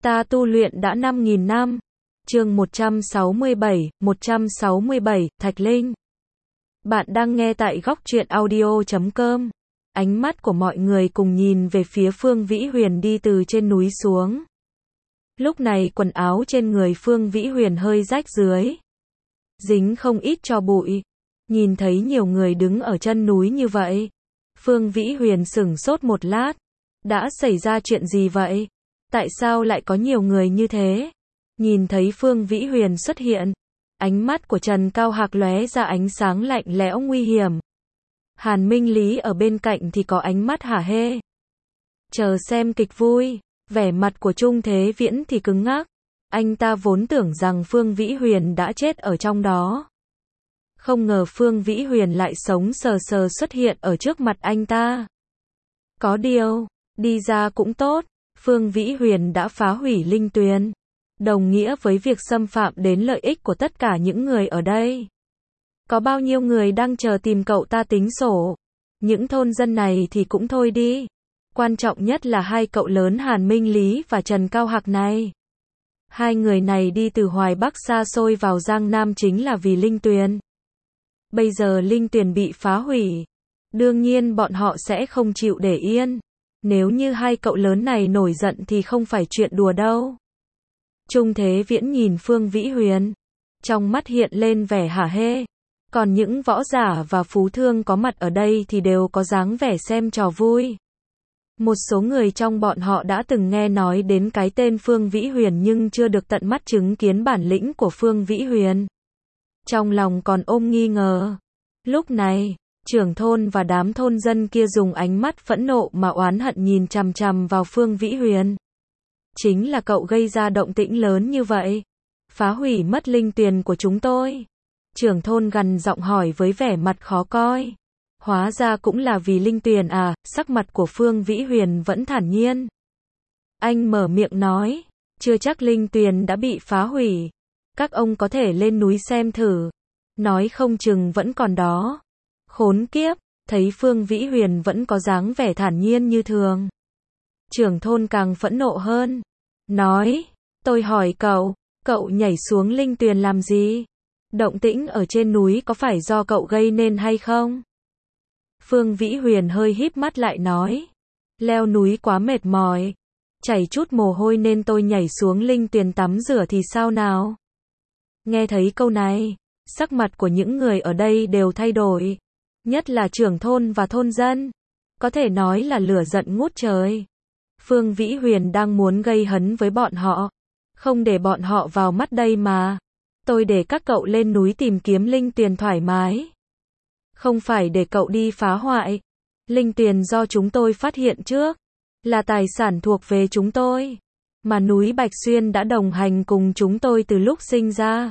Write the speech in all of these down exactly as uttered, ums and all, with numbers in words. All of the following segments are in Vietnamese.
Ta tu luyện đã năm nghìn năm. Chương một trăm sáu mươi bảy, một trăm sáu mươi bảy, Thạch Linh. Bạn đang nghe tại góc truyện audio chấm com. Ánh mắt của mọi người cùng nhìn về phía Phương Vĩ Huyền đi từ trên núi xuống. Lúc này quần áo trên người Phương Vĩ Huyền hơi rách dưới, dính không ít tro bụi. Nhìn thấy nhiều người đứng ở chân núi như vậy, Phương Vĩ Huyền sửng sốt một lát. Đã xảy ra chuyện gì vậy? Tại sao lại có nhiều người như thế? Nhìn thấy Phương Vĩ Huyền xuất hiện, ánh mắt của Trần Cao Hạc lóe ra ánh sáng lạnh lẽo nguy hiểm. Hàn Minh Lý ở bên cạnh thì có ánh mắt hả hê. Chờ xem kịch vui. Vẻ mặt của Trung Thế Viễn thì cứng ngắc. Anh ta vốn tưởng rằng Phương Vĩ Huyền đã chết ở trong đó. Không ngờ Phương Vĩ Huyền lại sống sờ sờ xuất hiện ở trước mặt anh ta. Có điều, đi ra cũng tốt. Phương Vĩ Huyền đã phá hủy linh tuyền, đồng nghĩa với việc xâm phạm đến lợi ích của tất cả những người ở đây. Có bao nhiêu người đang chờ tìm cậu ta tính sổ. Những thôn dân này thì cũng thôi đi. Quan trọng nhất là hai cậu lớn Hàn Minh Lý và Trần Cao Hạc này. Hai người này đi từ Hoài Bắc xa xôi vào Giang Nam chính là vì linh tuyền. Bây giờ linh tuyền bị phá hủy, đương nhiên bọn họ sẽ không chịu để yên. Nếu như hai cậu lớn này nổi giận thì không phải chuyện đùa đâu. Trung Thế Viễn nhìn Phương Vĩ Huyền, trong mắt hiện lên vẻ hả hê. Còn những võ giả và phú thương có mặt ở đây thì đều có dáng vẻ xem trò vui. Một số người trong bọn họ đã từng nghe nói đến cái tên Phương Vĩ Huyền nhưng chưa được tận mắt chứng kiến bản lĩnh của Phương Vĩ Huyền. Trong lòng còn ôm nghi ngờ. Lúc này, trưởng thôn và đám thôn dân kia dùng ánh mắt phẫn nộ mà oán hận nhìn chằm chằm vào Phương Vĩ Huyền. Chính là cậu gây ra động tĩnh lớn như vậy, phá hủy mất linh tuyền của chúng tôi. Trưởng thôn gằn giọng hỏi với vẻ mặt khó coi. Hóa ra cũng là vì linh tuyền à? Sắc mặt của Phương Vĩ Huyền vẫn thản nhiên. Anh mở miệng nói, chưa chắc linh tuyền đã bị phá hủy. Các ông có thể lên núi xem thử, nói không chừng vẫn còn đó. Khốn kiếp, thấy Phương Vĩ Huyền vẫn có dáng vẻ thản nhiên như thường. Trưởng thôn càng phẫn nộ hơn. Nói, tôi hỏi cậu, cậu nhảy xuống linh tuyền làm gì? Động tĩnh ở trên núi có phải do cậu gây nên hay không? Phương Vĩ Huyền hơi híp mắt lại nói. Leo núi quá mệt mỏi, chảy chút mồ hôi nên tôi nhảy xuống linh tuyền tắm rửa thì sao nào? Nghe thấy câu này, sắc mặt của những người ở đây đều thay đổi. Nhất là trưởng thôn và thôn dân. Có thể nói là lửa giận ngút trời. Phương Vĩ Huyền đang muốn gây hấn với bọn họ. Không để bọn họ vào mắt đây mà. Tôi để các cậu lên núi tìm kiếm linh tuyền thoải mái. Không phải để cậu đi phá hoại. Linh tuyền do chúng tôi phát hiện trước, là tài sản thuộc về chúng tôi. Mà núi Bạch Xuyên đã đồng hành cùng chúng tôi từ lúc sinh ra.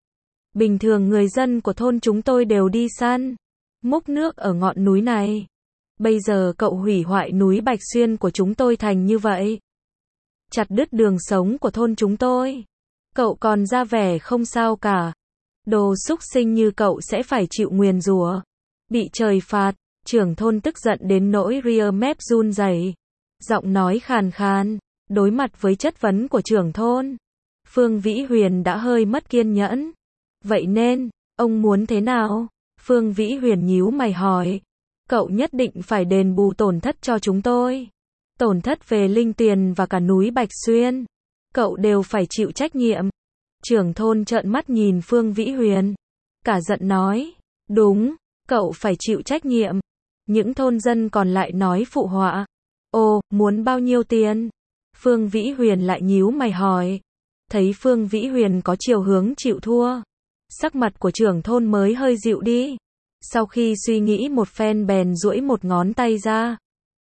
Bình thường người dân của thôn chúng tôi đều đi săn, múc nước ở ngọn núi này. Bây giờ cậu hủy hoại núi Bạch Xuyên của chúng tôi thành như vậy, chặt đứt đường sống của thôn chúng tôi. Cậu còn ra vẻ không sao cả. Đồ súc sinh như cậu sẽ phải chịu nguyền rủa, bị trời phạt. Trưởng thôn tức giận đến nỗi ria mép run rẩy, giọng nói khàn khàn. Đối mặt với chất vấn của trưởng thôn, Phương Vĩ Huyền đã hơi mất kiên nhẫn. Vậy nên, ông muốn thế nào? Phương Vĩ Huyền nhíu mày hỏi. Cậu nhất định phải đền bù tổn thất cho chúng tôi. Tổn thất về linh tuyền và cả núi Bạch Xuyên, cậu đều phải chịu trách nhiệm. Trưởng thôn trợn mắt nhìn Phương Vĩ Huyền, cả giận nói. Đúng, cậu phải chịu trách nhiệm. Những thôn dân còn lại nói phụ họa. Ồ, muốn bao nhiêu tiền? Phương Vĩ Huyền lại nhíu mày hỏi. Thấy Phương Vĩ Huyền có chiều hướng chịu thua, sắc mặt của trưởng thôn mới hơi dịu đi. Sau khi suy nghĩ một phen bèn duỗi một ngón tay ra,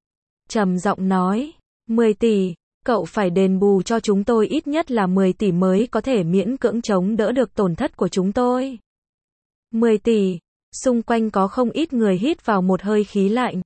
trầm giọng nói. mười tỷ, cậu phải đền bù cho chúng tôi ít nhất là mười tỷ mới có thể miễn cưỡng chống đỡ được tổn thất của chúng tôi. mười tỷ, xung quanh có không ít người hít vào một hơi khí lạnh.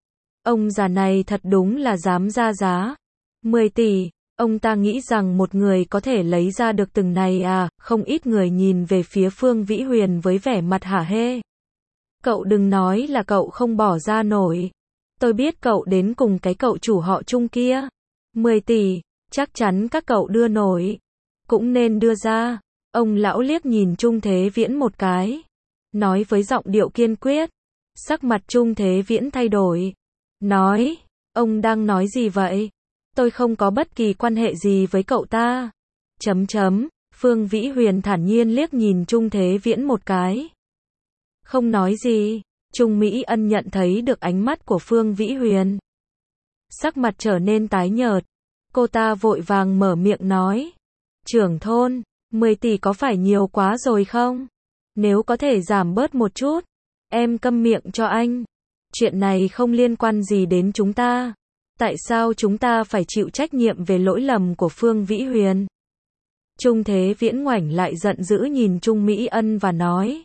Ông già này thật đúng là dám ra giá. mười tỷ, ông ta nghĩ rằng một người có thể lấy ra được từng này à? Không ít người nhìn về phía Phương Vĩ Huyền với vẻ mặt hả hê. Cậu đừng nói là cậu không bỏ ra nổi. Tôi biết cậu đến cùng cái cậu chủ họ Trung kia. mười tỷ, Chắc chắn các cậu đưa nổi. Cũng nên đưa ra. Ông lão liếc nhìn Trung Thế Viễn một cái. Nói với giọng điệu kiên quyết. Sắc mặt Trung Thế Viễn thay đổi. Nói, ông đang nói gì vậy? Tôi không có bất kỳ quan hệ gì với cậu ta. Chấm chấm, Phương Vĩ Huyền thản nhiên liếc nhìn Trung Thế Viễn một cái. Không nói gì, Trung Mỹ Ân nhận thấy được ánh mắt của Phương Vĩ Huyền. Sắc mặt trở nên tái nhợt. Cô ta vội vàng mở miệng nói. Trưởng thôn, mười tỷ có phải nhiều quá rồi không? Nếu có thể giảm bớt một chút, em câm miệng cho anh. Chuyện này không liên quan gì đến chúng ta. Tại sao chúng ta phải chịu trách nhiệm về lỗi lầm của Phương Vĩ Huyền? Trung Thế Viễn ngoảnh lại giận dữ nhìn Trung Mỹ Ân và nói.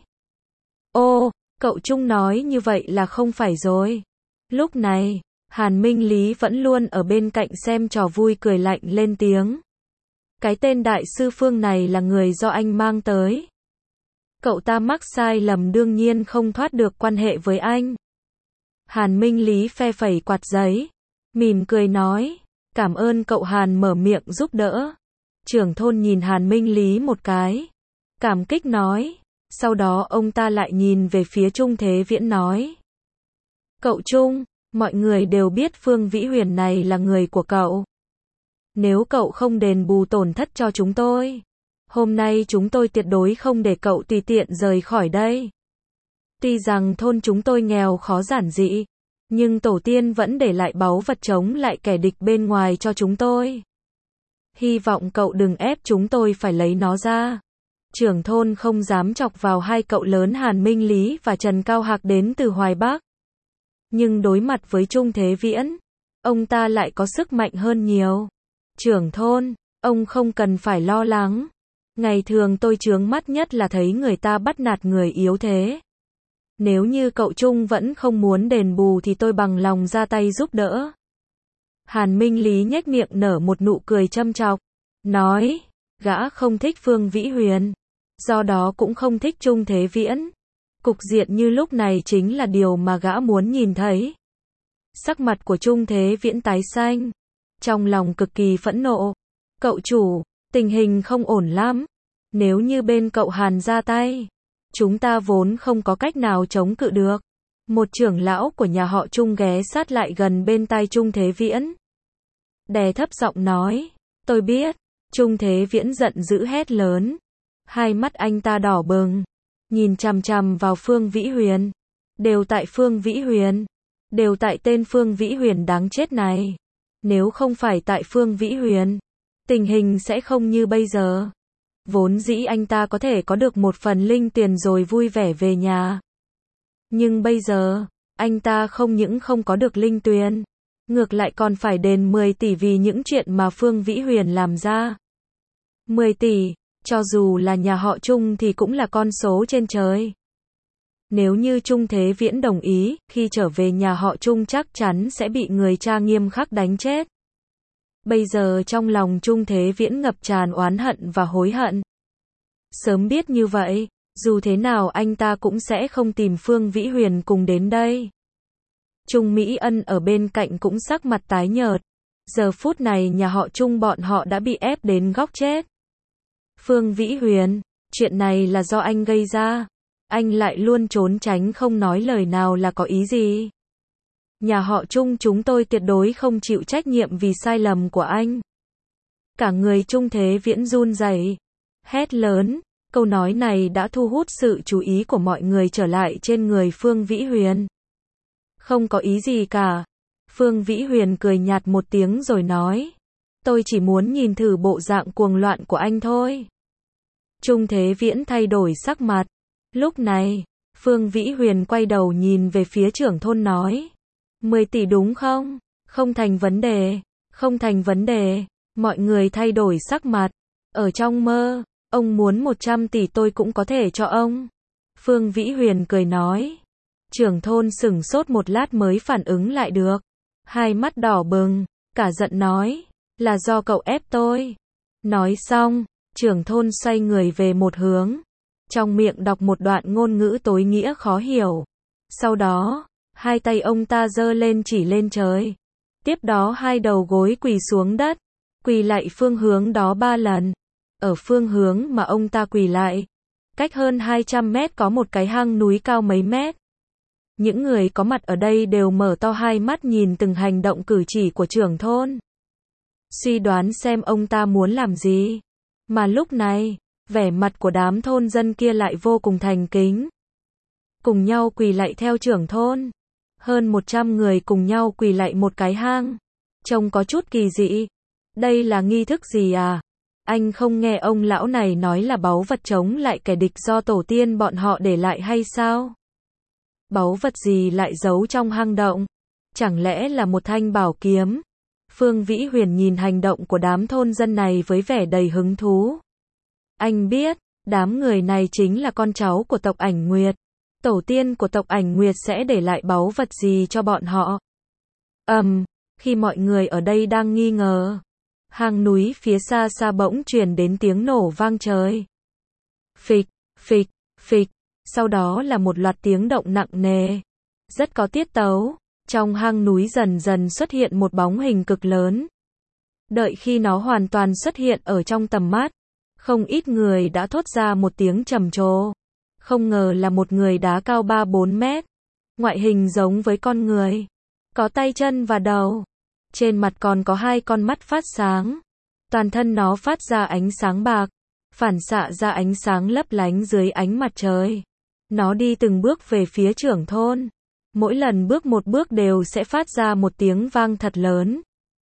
Ô, cậu Trung nói như vậy là không phải rồi. Lúc này, Hàn Minh Lý vẫn luôn ở bên cạnh xem trò vui cười lạnh lên tiếng. Cái tên đại sư Phương này là người do anh mang tới. Cậu ta mắc sai lầm đương nhiên không thoát được quan hệ với anh. Hàn Minh Lý phe phẩy quạt giấy, mỉm cười nói, cảm ơn cậu Hàn mở miệng giúp đỡ. Trưởng thôn nhìn Hàn Minh Lý một cái, cảm kích nói, sau đó ông ta lại nhìn về phía Trung Thế Viễn nói. Cậu Trung, mọi người đều biết Phương Vĩ Huyền này là người của cậu. Nếu cậu không đền bù tổn thất cho chúng tôi, hôm nay chúng tôi tuyệt đối không để cậu tùy tiện rời khỏi đây. Tuy rằng thôn chúng tôi nghèo khó giản dị, nhưng tổ tiên vẫn để lại báu vật chống lại kẻ địch bên ngoài cho chúng tôi. Hy vọng cậu đừng ép chúng tôi phải lấy nó ra. Trưởng thôn không dám chọc vào hai cậu lớn Hàn Minh Lý và Trần Cao Hạc đến từ Hoài Bắc. Nhưng đối mặt với Trung Thế Viễn, ông ta lại có sức mạnh hơn nhiều. Trưởng thôn, ông không cần phải lo lắng. Ngày thường tôi chướng mắt nhất là thấy người ta bắt nạt người yếu thế. Nếu như cậu Trung vẫn không muốn đền bù thì tôi bằng lòng ra tay giúp đỡ. Hàn Minh Lý nhếch miệng nở một nụ cười châm chọc, nói, gã không thích Phương Vĩ Huyền, do đó cũng không thích Trung Thế Viễn. Cục diện như lúc này chính là điều mà gã muốn nhìn thấy. Sắc mặt của Trung Thế Viễn tái xanh, trong lòng cực kỳ phẫn nộ. Cậu chủ, tình hình không ổn lắm. Nếu như bên cậu Hàn ra tay, chúng ta vốn không có cách nào chống cự được. Một trưởng lão của nhà họ Trung ghé sát lại gần bên tai Trung Thế Viễn. Đè thấp giọng nói, tôi biết. Trung Thế Viễn giận dữ hét lớn. Hai mắt anh ta đỏ bừng, nhìn chằm chằm vào Phương Vĩ Huyền. Đều tại Phương Vĩ Huyền. Đều tại tên Phương Vĩ Huyền đáng chết này. Nếu không phải tại Phương Vĩ Huyền, tình hình sẽ không như bây giờ. Vốn dĩ anh ta có thể có được một phần linh tiền rồi vui vẻ về nhà. Nhưng bây giờ, anh ta không những không có được linh tuyền, ngược lại còn phải đền mười tỷ vì những chuyện mà Phương Vĩ Huyền làm ra. mười tỷ, cho dù là nhà họ Trung thì cũng là con số trên trời. Nếu như Trung Thế Viễn đồng ý, khi trở về nhà họ Trung chắc chắn sẽ bị người cha nghiêm khắc đánh chết. Bây giờ trong lòng Trung Thế Viễn ngập tràn oán hận và hối hận. Sớm biết như vậy, dù thế nào anh ta cũng sẽ không tìm Phương Vĩ Huyền cùng đến đây. Trung Mỹ Ân ở bên cạnh cũng sắc mặt tái nhợt. Giờ phút này nhà họ Trung bọn họ đã bị ép đến góc chết. Phương Vĩ Huyền, chuyện này là do anh gây ra. Anh lại luôn trốn tránh không nói lời nào là có ý gì? Nhà họ Trung chúng tôi tuyệt đối không chịu trách nhiệm vì sai lầm của anh. Cả người Trung Thế Viễn run rẩy, hét lớn, câu nói này đã thu hút sự chú ý của mọi người trở lại trên người Phương Vĩ Huyền. Không có ý gì cả. Phương Vĩ Huyền cười nhạt một tiếng rồi nói, tôi chỉ muốn nhìn thử bộ dạng cuồng loạn của anh thôi. Trung Thế Viễn thay đổi sắc mặt. Lúc này, Phương Vĩ Huyền quay đầu nhìn về phía trưởng thôn nói, mười tỷ đúng không? Không thành vấn đề, không thành vấn đề. Mọi người thay đổi sắc mặt. Ở trong mơ, ông muốn một trăm tỷ tôi cũng có thể cho ông. Phương Vĩ Huyền cười nói. Trưởng thôn sửng sốt một lát mới phản ứng lại được. Hai mắt đỏ bừng, cả giận nói, là do cậu ép tôi. Nói xong, trưởng thôn xoay người về một hướng. Trong miệng đọc một đoạn ngôn ngữ tối nghĩa khó hiểu. Sau đó, hai tay ông ta giơ lên chỉ lên trời. Tiếp đó hai đầu gối quỳ xuống đất. quỳ lại phương hướng đó ba lần. Ở phương hướng mà ông ta quỳ lại, cách hơn hai trăm mét có một cái hang núi cao mấy mét. Những người có mặt ở đây đều mở to hai mắt nhìn từng hành động cử chỉ của trưởng thôn. Suy đoán xem ông ta muốn làm gì. Mà lúc này, vẻ mặt của đám thôn dân kia lại vô cùng thành kính. Cùng nhau quỳ lạy theo trưởng thôn. Hơn một trăm người cùng nhau quỳ lạy một cái hang. Trông có chút kỳ dị. Đây là nghi thức gì à? Anh không nghe ông lão này nói là báu vật chống lại kẻ địch do tổ tiên bọn họ để lại hay sao? Báu vật gì lại giấu trong hang động? Chẳng lẽ là một thanh bảo kiếm? Phương Vĩ Huyền nhìn hành động của đám thôn dân này với vẻ đầy hứng thú. Anh biết, đám người này chính là con cháu của tộc Ảnh Nguyệt. Tổ tiên của tộc Ảnh Nguyệt sẽ để lại báu vật gì cho bọn họ? Ầm, um, khi mọi người ở đây đang nghi ngờ, hang núi phía xa xa bỗng truyền đến tiếng nổ vang trời. Phịch, phịch, phịch, sau đó là một loạt tiếng động nặng nề, rất có tiết tấu. Trong hang núi dần dần xuất hiện một bóng hình cực lớn. Đợi khi nó hoàn toàn xuất hiện ở trong tầm mắt, không ít người đã thốt ra một tiếng trầm trồ. Không ngờ là một người đá cao ba bốn mét, ngoại hình giống với con người, có tay chân và đầu, trên mặt còn có hai con mắt phát sáng. Toàn thân nó phát ra ánh sáng bạc, phản xạ ra ánh sáng lấp lánh dưới ánh mặt trời. Nó đi từng bước về phía trưởng thôn. Mỗi lần bước một bước đều sẽ phát ra một tiếng vang thật lớn.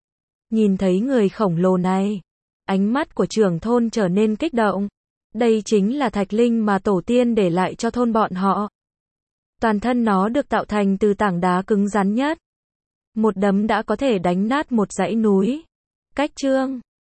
Nhìn thấy người khổng lồ này, ánh mắt của trưởng thôn trở nên kích động. Đây chính là thạch linh mà tổ tiên để lại cho thôn bọn họ. Toàn thân nó được tạo thành từ tảng đá cứng rắn nhất. Một đấm đã có thể đánh nát một dãy núi. Cách chương